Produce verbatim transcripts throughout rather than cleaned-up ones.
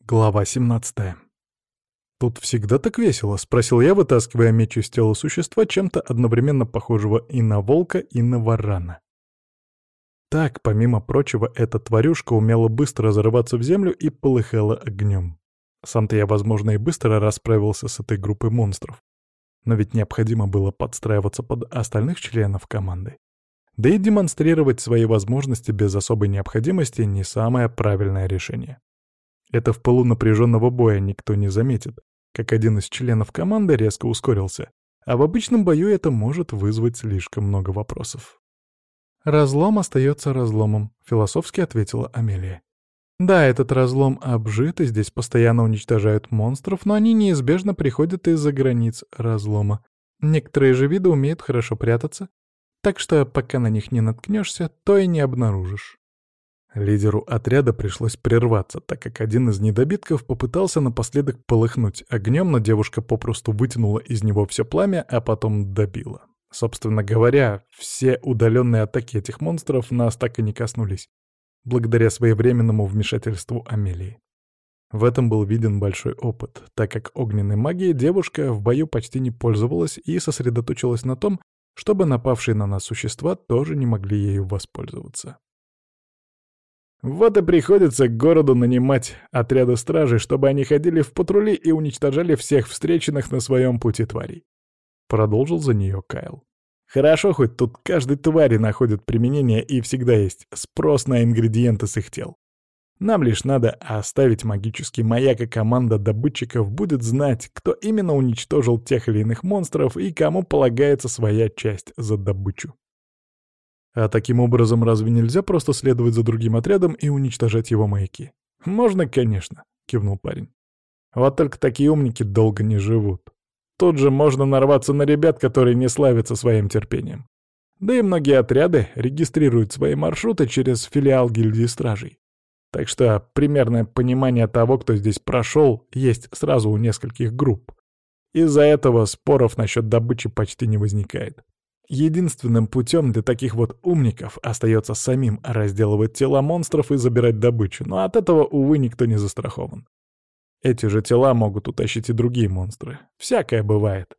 Глава семнадцатая. «Тут всегда так весело?» — спросил я, вытаскивая меч из тела существа, чем-то одновременно похожего и на волка, и на варана. Так, помимо прочего, эта тварюшка умела быстро зарываться в землю и полыхала огнем. Сам-то я, возможно, и быстро расправился с этой группой монстров. Но ведь необходимо было подстраиваться под остальных членов команды. Да и демонстрировать свои возможности без особой необходимости — не самое правильное решение. Это в пылу напряженного боя никто не заметит, как один из членов команды резко ускорился, а в обычном бою это может вызвать слишком много вопросов. «Разлом остается разломом», — философски ответила Амелия. «Да, этот разлом обжит, и здесь постоянно уничтожают монстров, но они неизбежно приходят из-за границ разлома. Некоторые же виды умеют хорошо прятаться, так что пока на них не наткнешься, то и не обнаружишь». Лидеру отряда пришлось прерваться, так как один из недобитков попытался напоследок полыхнуть огнем, но девушка попросту вытянула из него все пламя, а потом добила. Собственно говоря, все удаленные атаки этих монстров нас так и не коснулись, благодаря своевременному вмешательству Амелии. В этом был виден большой опыт, так как огненной магией девушка в бою почти не пользовалась и сосредоточилась на том, чтобы напавшие на нас существа тоже не могли ею воспользоваться. Вот и приходится к городу нанимать отряды стражей, чтобы они ходили в патрули и уничтожали всех встреченных на своем пути тварей. Продолжил за нее Кайл. Хорошо, хоть тут каждой твари находит применение и всегда есть спрос на ингредиенты с их тел. Нам лишь надо оставить магический маяк, и команда добытчиков будет знать, кто именно уничтожил тех или иных монстров и кому полагается своя часть за добычу. А таким образом разве нельзя просто следовать за другим отрядом и уничтожать его маяки? Можно, конечно, кивнул парень. Вот только такие умники долго не живут. Тут же можно нарваться на ребят, которые не славятся своим терпением. Да и многие отряды регистрируют свои маршруты через филиал гильдии стражей. Так что примерное понимание того, кто здесь прошел, есть сразу у нескольких групп. Из-за этого споров насчет добычи почти не возникает. Единственным путем для таких вот умников остается самим разделывать тела монстров и забирать добычу, но от этого, увы, никто не застрахован. Эти же тела могут утащить и другие монстры. Всякое бывает.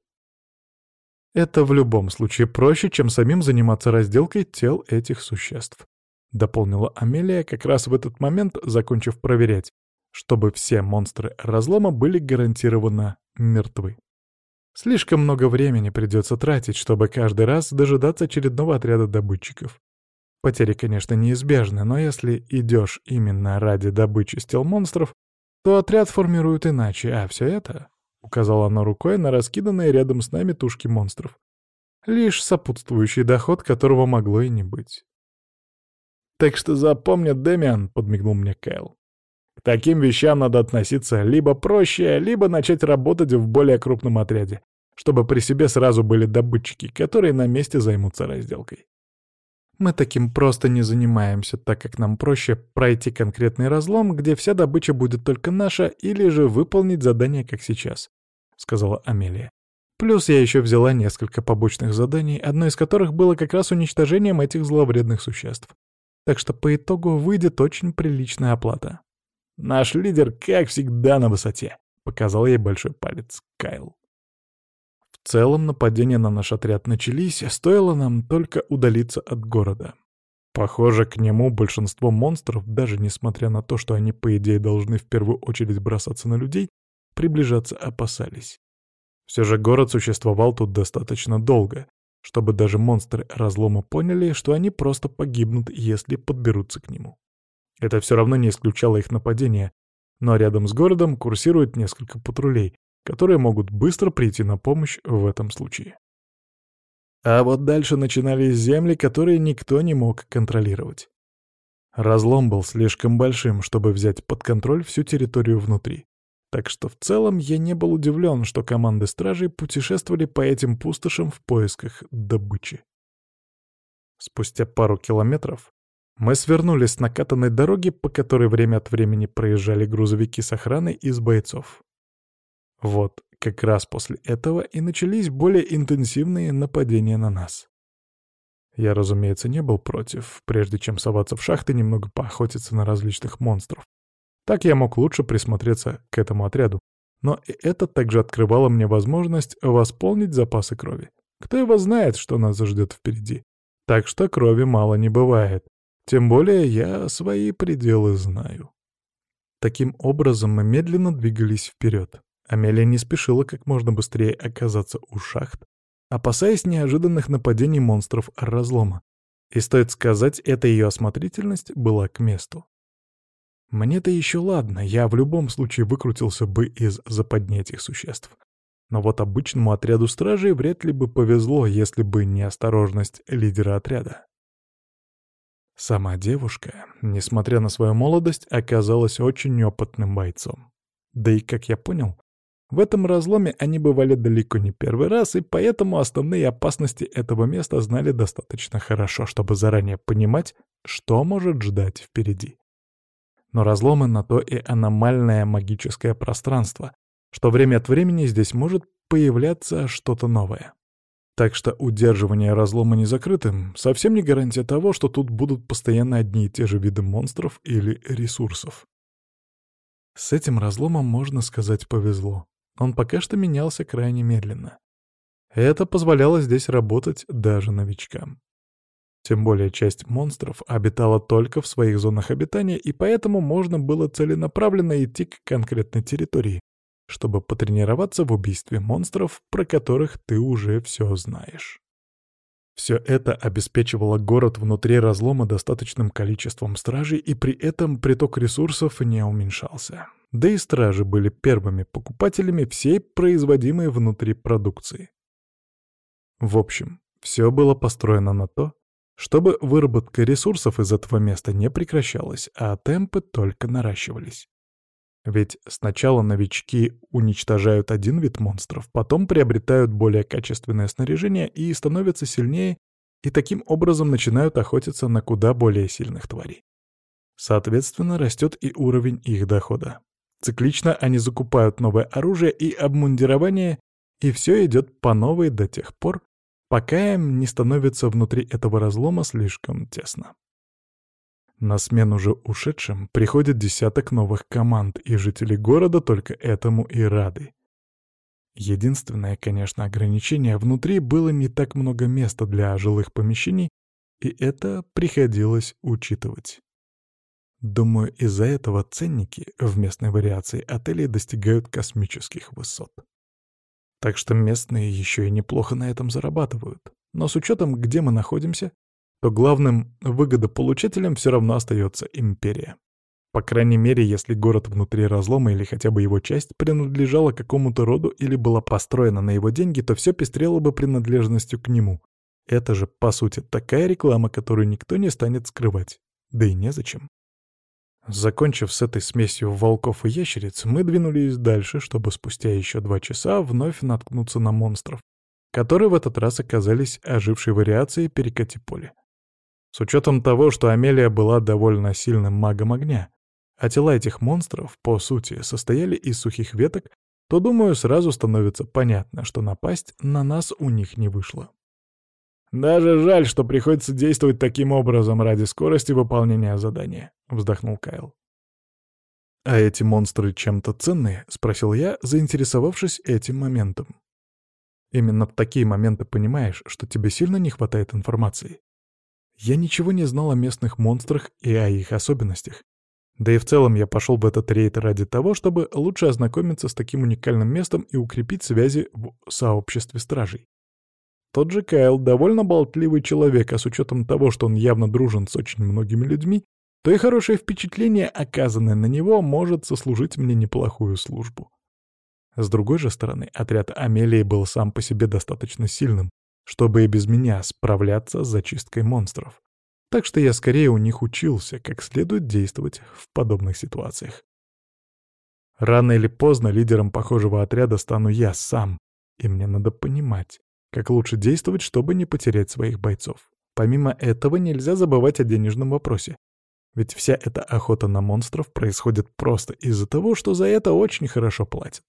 Это в любом случае проще, чем самим заниматься разделкой тел этих существ, дополнила Амелия как раз в этот момент, закончив проверять, чтобы все монстры разлома были гарантированно мертвы. Слишком много времени придется тратить, чтобы каждый раз дожидаться очередного отряда добытчиков. Потери, конечно, неизбежны, но если идешь именно ради добычи с тел монстров, то отряд формируют иначе, а все это, — указала она рукой на раскиданные рядом с нами тушки монстров, — лишь сопутствующий доход, которого могло и не быть. «Так что запомни, Дэмиан», — подмигнул мне Кайл. «К таким вещам надо относиться либо проще, либо начать работать в более крупном отряде, чтобы при себе сразу были добытчики, которые на месте займутся разделкой. Мы таким просто не занимаемся, так как нам проще пройти конкретный разлом, где вся добыча будет только наша, или же выполнить задание, как сейчас», — сказала Амелия. «Плюс я еще взяла несколько побочных заданий, одно из которых было как раз уничтожением этих зловредных существ. Так что по итогу выйдет очень приличная оплата». «Наш лидер, как всегда, на высоте», — показал ей большой палец Кайл. В целом нападения на наш отряд начались, стоило нам только удалиться от города. Похоже, к нему большинство монстров, даже несмотря на то, что они, по идее, должны в первую очередь бросаться на людей, приближаться опасались. Все же город существовал тут достаточно долго, чтобы даже монстры разлома поняли, что они просто погибнут, если подберутся к нему. Это все равно не исключало их нападения, но рядом с городом курсирует несколько патрулей, которые могут быстро прийти на помощь в этом случае. А вот дальше начинались земли, которые никто не мог контролировать. Разлом был слишком большим, чтобы взять под контроль всю территорию внутри. Так что в целом я не был удивлен, что команды стражей путешествовали по этим пустошам в поисках добычи. Спустя пару километров мы свернули с накатанной дороги, по которой время от времени проезжали грузовики с охраной из бойцов. Вот как раз после этого и начались более интенсивные нападения на нас. Я, разумеется, не был против, прежде чем соваться в шахты, немного поохотиться на различных монстров. Так я мог лучше присмотреться к этому отряду. Но и это также открывало мне возможность восполнить запасы крови. Кто его знает, что нас ждет впереди. Так что крови мало не бывает. Тем более я свои пределы знаю. Таким образом мы медленно двигались вперед. Амелия не спешила как можно быстрее оказаться у шахт, опасаясь неожиданных нападений монстров разлома. И стоит сказать, эта ее осмотрительность была к месту. Мне-то еще ладно, я в любом случае выкрутился бы из западни этих существ. Но вот обычному отряду стражей вряд ли бы повезло, если бы не осторожность лидера отряда. Сама девушка, несмотря на свою молодость, оказалась очень опытным бойцом. Да и, как я понял, в этом разломе они бывали далеко не первый раз, и поэтому основные опасности этого места знали достаточно хорошо, чтобы заранее понимать, что может ждать впереди. Но разломы на то и аномальное магическое пространство, что время от времени здесь может появляться что-то новое. Так что удерживание разлома незакрытым совсем не гарантия того, что тут будут постоянно одни и те же виды монстров или ресурсов. С этим разломом, можно сказать, повезло. Он пока что менялся крайне медленно. Это позволяло здесь работать даже новичкам. Тем более часть монстров обитала только в своих зонах обитания, и поэтому можно было целенаправленно идти к конкретной территории, чтобы потренироваться в убийстве монстров, про которых ты уже все знаешь. Все это обеспечивало город внутри разлома достаточным количеством стражей, и при этом приток ресурсов не уменьшался. Да и стражи были первыми покупателями всей производимой внутри продукции. В общем, все было построено на то, чтобы выработка ресурсов из этого места не прекращалась, а темпы только наращивались. Ведь сначала новички уничтожают один вид монстров, потом приобретают более качественное снаряжение и становятся сильнее, и таким образом начинают охотиться на куда более сильных тварей. Соответственно, растет и уровень их дохода. Циклично они закупают новое оружие и обмундирование, и все идет по новой до тех пор, пока им не становится внутри этого разлома слишком тесно. На смену же ушедшим приходит десяток новых команд, и жители города только этому и рады. Единственное, конечно, ограничение — внутри было не так много места для жилых помещений, и это приходилось учитывать. Думаю, из-за этого ценники в местной вариации отелей достигают космических высот. Так что местные еще и неплохо на этом зарабатывают. Но с учетом, где мы находимся, то главным выгодополучателем все равно остается империя. По крайней мере, если город внутри разлома или хотя бы его часть принадлежала какому-то роду или была построена на его деньги, то все пестрело бы принадлежностью к нему. Это же, по сути, такая реклама, которую никто не станет скрывать. Да и незачем. Закончив с этой смесью волков и ящериц, мы двинулись дальше, чтобы спустя еще два часа вновь наткнуться на монстров, которые в этот раз оказались ожившей вариацией перекати-поле. С учетом того, что Амелия была довольно сильным магом огня, а тела этих монстров, по сути, состояли из сухих веток, то, думаю, сразу становится понятно, что напасть на нас у них не вышло. «Даже жаль, что приходится действовать таким образом ради скорости выполнения задания», — вздохнул Кайл. «А эти монстры чем-то ценные?» — спросил я, заинтересовавшись этим моментом. Именно в такие моменты понимаешь, что тебе сильно не хватает информации. Я ничего не знал о местных монстрах и о их особенностях. Да и в целом я пошел в этот рейд ради того, чтобы лучше ознакомиться с таким уникальным местом и укрепить связи в сообществе стражей. Тот же Кайл довольно болтливый человек, а с учетом того, что он явно дружен с очень многими людьми, то и хорошее впечатление, оказанное на него, может сослужить мне неплохую службу. С другой же стороны, отряд Амелии был сам по себе достаточно сильным, чтобы и без меня справляться с зачисткой монстров. Так что я скорее у них учился, как следует действовать в подобных ситуациях. Рано или поздно лидером похожего отряда стану я сам, и мне надо понимать, как лучше действовать, чтобы не потерять своих бойцов. Помимо этого нельзя забывать о денежном вопросе. Ведь вся эта охота на монстров происходит просто из-за того, что за это очень хорошо платят.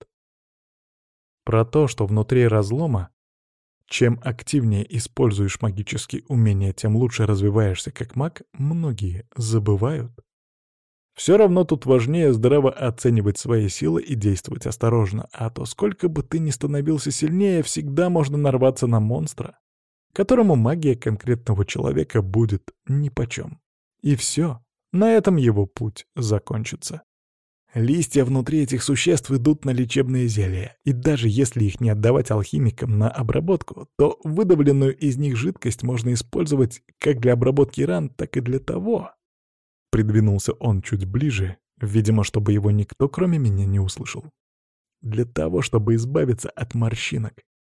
Про то, что внутри разлома, чем активнее используешь магические умения, тем лучше развиваешься как маг, многие забывают. Все равно тут важнее здраво оценивать свои силы и действовать осторожно, а то сколько бы ты ни становился сильнее, всегда можно нарваться на монстра, которому магия конкретного человека будет нипочем. И все, на этом его путь закончится. Листья внутри этих существ идут на лечебные зелья, и даже если их не отдавать алхимикам на обработку, то выдавленную из них жидкость можно использовать как для обработки ран, так и для того. Придвинулся он чуть ближе, видимо, чтобы его никто, кроме меня, не услышал. Для того, чтобы избавиться от морщинок.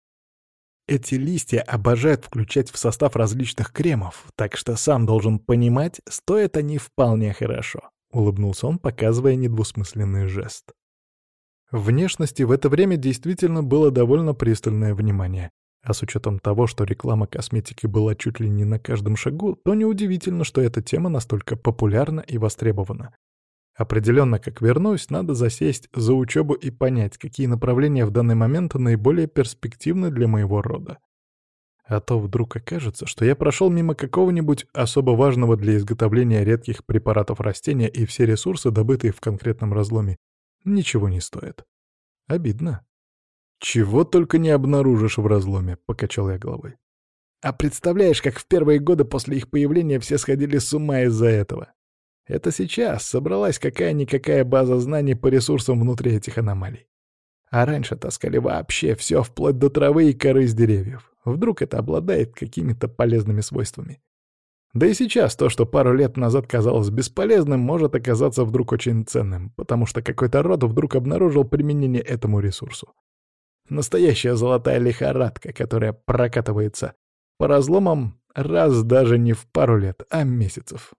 Эти листья обожают включать в состав различных кремов, так что сам должен понимать, стоят они вполне хорошо. Улыбнулся он, показывая недвусмысленный жест. Внешности в это время действительно было довольно пристальное внимание, а с учетом того, что реклама косметики была чуть ли не на каждом шагу, то неудивительно, что эта тема настолько популярна и востребована. Определенно, как вернусь, надо засесть за учебу и понять, какие направления в данный момент наиболее перспективны для моего рода. А то вдруг окажется, что я прошел мимо какого-нибудь особо важного для изготовления редких препаратов растения, и все ресурсы, добытые в конкретном разломе, ничего не стоят. Обидно. «Чего только не обнаружишь в разломе», — покачал я головой. «А представляешь, как в первые годы после их появления все сходили с ума из-за этого? Это сейчас собралась какая-никакая база знаний по ресурсам внутри этих аномалий. А раньше таскали вообще все, вплоть до травы и коры с деревьев. Вдруг это обладает какими-то полезными свойствами. Да и сейчас то, что пару лет назад казалось бесполезным, может оказаться вдруг очень ценным, потому что какой-то род вдруг обнаружил применение этому ресурсу. Настоящая золотая лихорадка, которая прокатывается по разломам раз даже не в пару лет, а месяцев.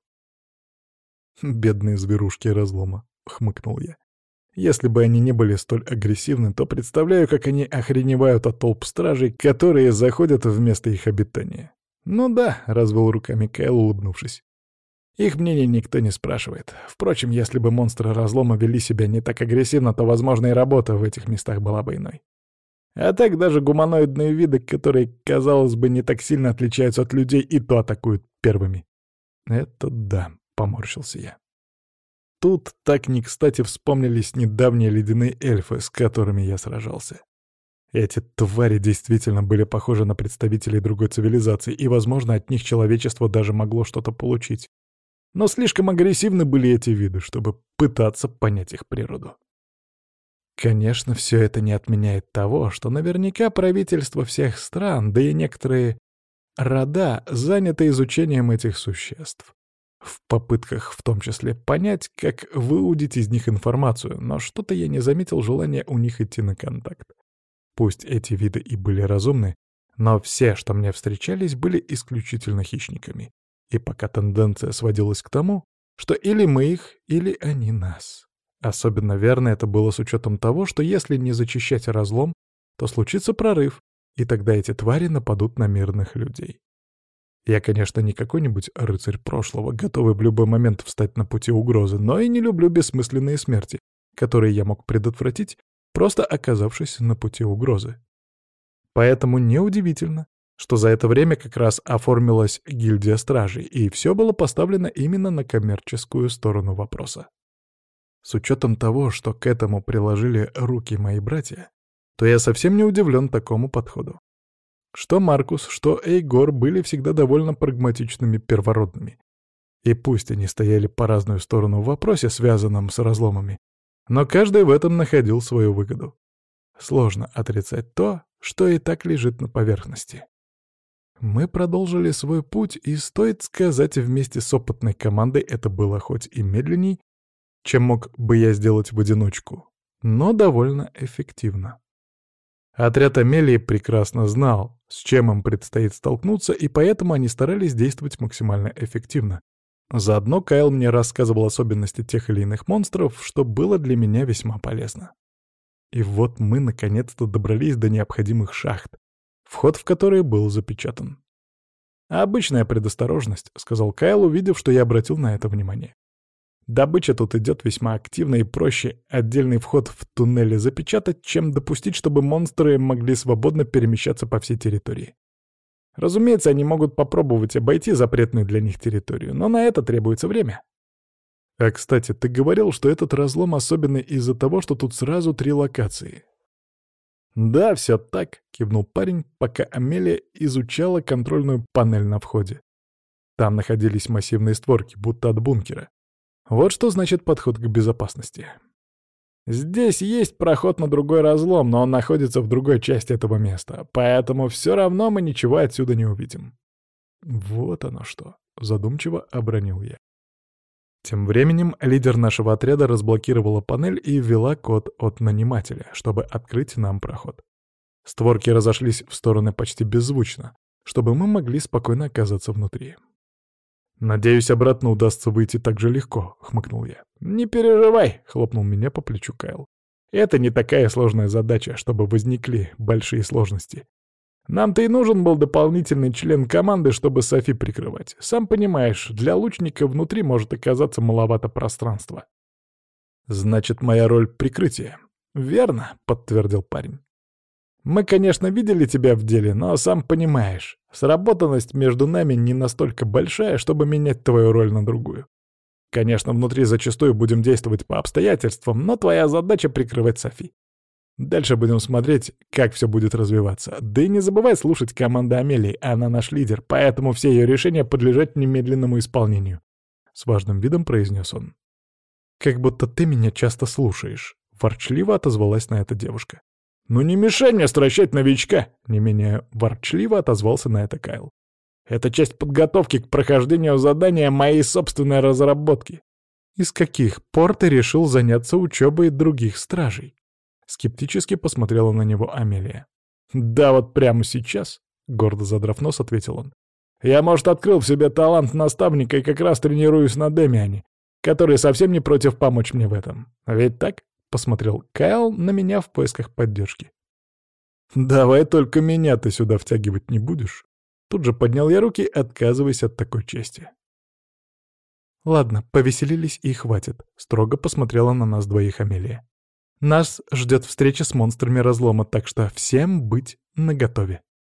«Бедные зверушки разлома», — хмыкнул я. «Если бы они не были столь агрессивны, то представляю, как они охреневают от толп стражей, которые заходят в место их обитания». «Ну да», — развел руками Кайл, улыбнувшись. «Их мнение никто не спрашивает. Впрочем, если бы монстры разлома вели себя не так агрессивно, то, возможно, и работа в этих местах была бы иной. А так даже гуманоидные виды, которые, казалось бы, не так сильно отличаются от людей, и то атакуют первыми». «Это да», — поморщился я. Тут так не кстати вспомнились недавние ледяные эльфы, с которыми я сражался. Эти твари действительно были похожи на представителей другой цивилизации, и, возможно, от них человечество даже могло что-то получить. Но слишком агрессивны были эти виды, чтобы пытаться понять их природу. Конечно, все это не отменяет того, что наверняка правительства всех стран, да и некоторые рода заняты изучением этих существ. В попытках в том числе понять, как выудить из них информацию, но что-то я не заметил желания у них идти на контакт. Пусть эти виды и были разумны, но все, что мне встречались, были исключительно хищниками. И пока тенденция сводилась к тому, что или мы их, или они нас. Особенно верно это было с учетом того, что если не зачищать разлом, то случится прорыв, и тогда эти твари нападут на мирных людей. Я, конечно, не какой-нибудь рыцарь прошлого, готовый в любой момент встать на пути угрозы, но и не люблю бессмысленные смерти, которые я мог предотвратить, просто оказавшись на пути угрозы. Поэтому неудивительно, что за это время как раз оформилась гильдия стражей, и все было поставлено именно на коммерческую сторону вопроса. С учетом того, что к этому приложили руки мои братья, то я совсем не удивлен такому подходу. Что Маркус, что Эйгор были всегда довольно прагматичными первородными. И пусть они стояли по разную сторону в вопросе, связанном с разломами, но каждый в этом находил свою выгоду. Сложно отрицать то, что и так лежит на поверхности. Мы продолжили свой путь, и, стоит сказать, вместе с опытной командой это было хоть и медленней, чем мог бы я сделать в одиночку, но довольно эффективно. Отряд Амелии прекрасно знал, с чем им предстоит столкнуться, и поэтому они старались действовать максимально эффективно. Заодно Кайл мне рассказывал особенности тех или иных монстров, что было для меня весьма полезно. И вот мы наконец-то добрались до необходимых шахт, вход в которые был запечатан. «Обычная предосторожность», — сказал Кайл, увидев, что я обратил на это внимание. «Добыча тут идет весьма активно, и проще отдельный вход в туннели запечатать, чем допустить, чтобы монстры могли свободно перемещаться по всей территории. Разумеется, они могут попробовать обойти запретную для них территорию, но на это требуется время». А, кстати, ты говорил, что этот разлом особенный из-за того, что тут сразу три локации. «Да, все так», — кивнул парень, пока Амелия изучала контрольную панель на входе. Там находились массивные створки, будто от бункера. Вот что значит подход к безопасности. Здесь есть проход на другой разлом, но он находится в другой части этого места, поэтому все равно мы ничего отсюда не увидим. Вот оно что, задумчиво обронил я. Тем временем лидер нашего отряда разблокировала панель и ввела код от нанимателя, чтобы открыть нам проход. Створки разошлись в стороны почти беззвучно, чтобы мы могли спокойно оказаться внутри. «Надеюсь, обратно удастся выйти так же легко», — хмыкнул я. «Не переживай», — хлопнул меня по плечу Кайл. «Это не такая сложная задача, чтобы возникли большие сложности. Нам-то и нужен был дополнительный член команды, чтобы Софи прикрывать. Сам понимаешь, для лучника внутри может оказаться маловато пространства». «Значит, моя роль — прикрытие». «Верно», — подтвердил парень. «Мы, конечно, видели тебя в деле, но, сам понимаешь, сработанность между нами не настолько большая, чтобы менять твою роль на другую. Конечно, внутри зачастую будем действовать по обстоятельствам, но твоя задача — прикрывать Софи. Дальше будем смотреть, как все будет развиваться. Да и не забывай слушать команды Амелии, она наш лидер, поэтому все ее решения подлежат немедленному исполнению», — с важным видом произнес он. «Как будто ты меня часто слушаешь», — ворчливо отозвалась на это девушка. «Ну не мешай мне стращать новичка!» — не менее ворчливо отозвался на это Кайл. «Это часть подготовки к прохождению задания моей собственной разработки». «И с каких пор ты решил заняться учебой других стражей?» Скептически посмотрела на него Амелия. «Да вот прямо сейчас», — гордо задрав нос, ответил он. «Я, может, открыл в себе талант наставника и как раз тренируюсь на Демиане, который совсем не против помочь мне в этом. Ведь так?» — посмотрел Кайл на меня в поисках поддержки. «Давай только меня ты сюда втягивать не будешь». Тут же поднял я руки, отказываясь от такой чести. «Ладно, повеселились и хватит», — строго посмотрела на нас двоих Амелия. «Нас ждет встреча с монстрами разлома, так что всем быть наготове».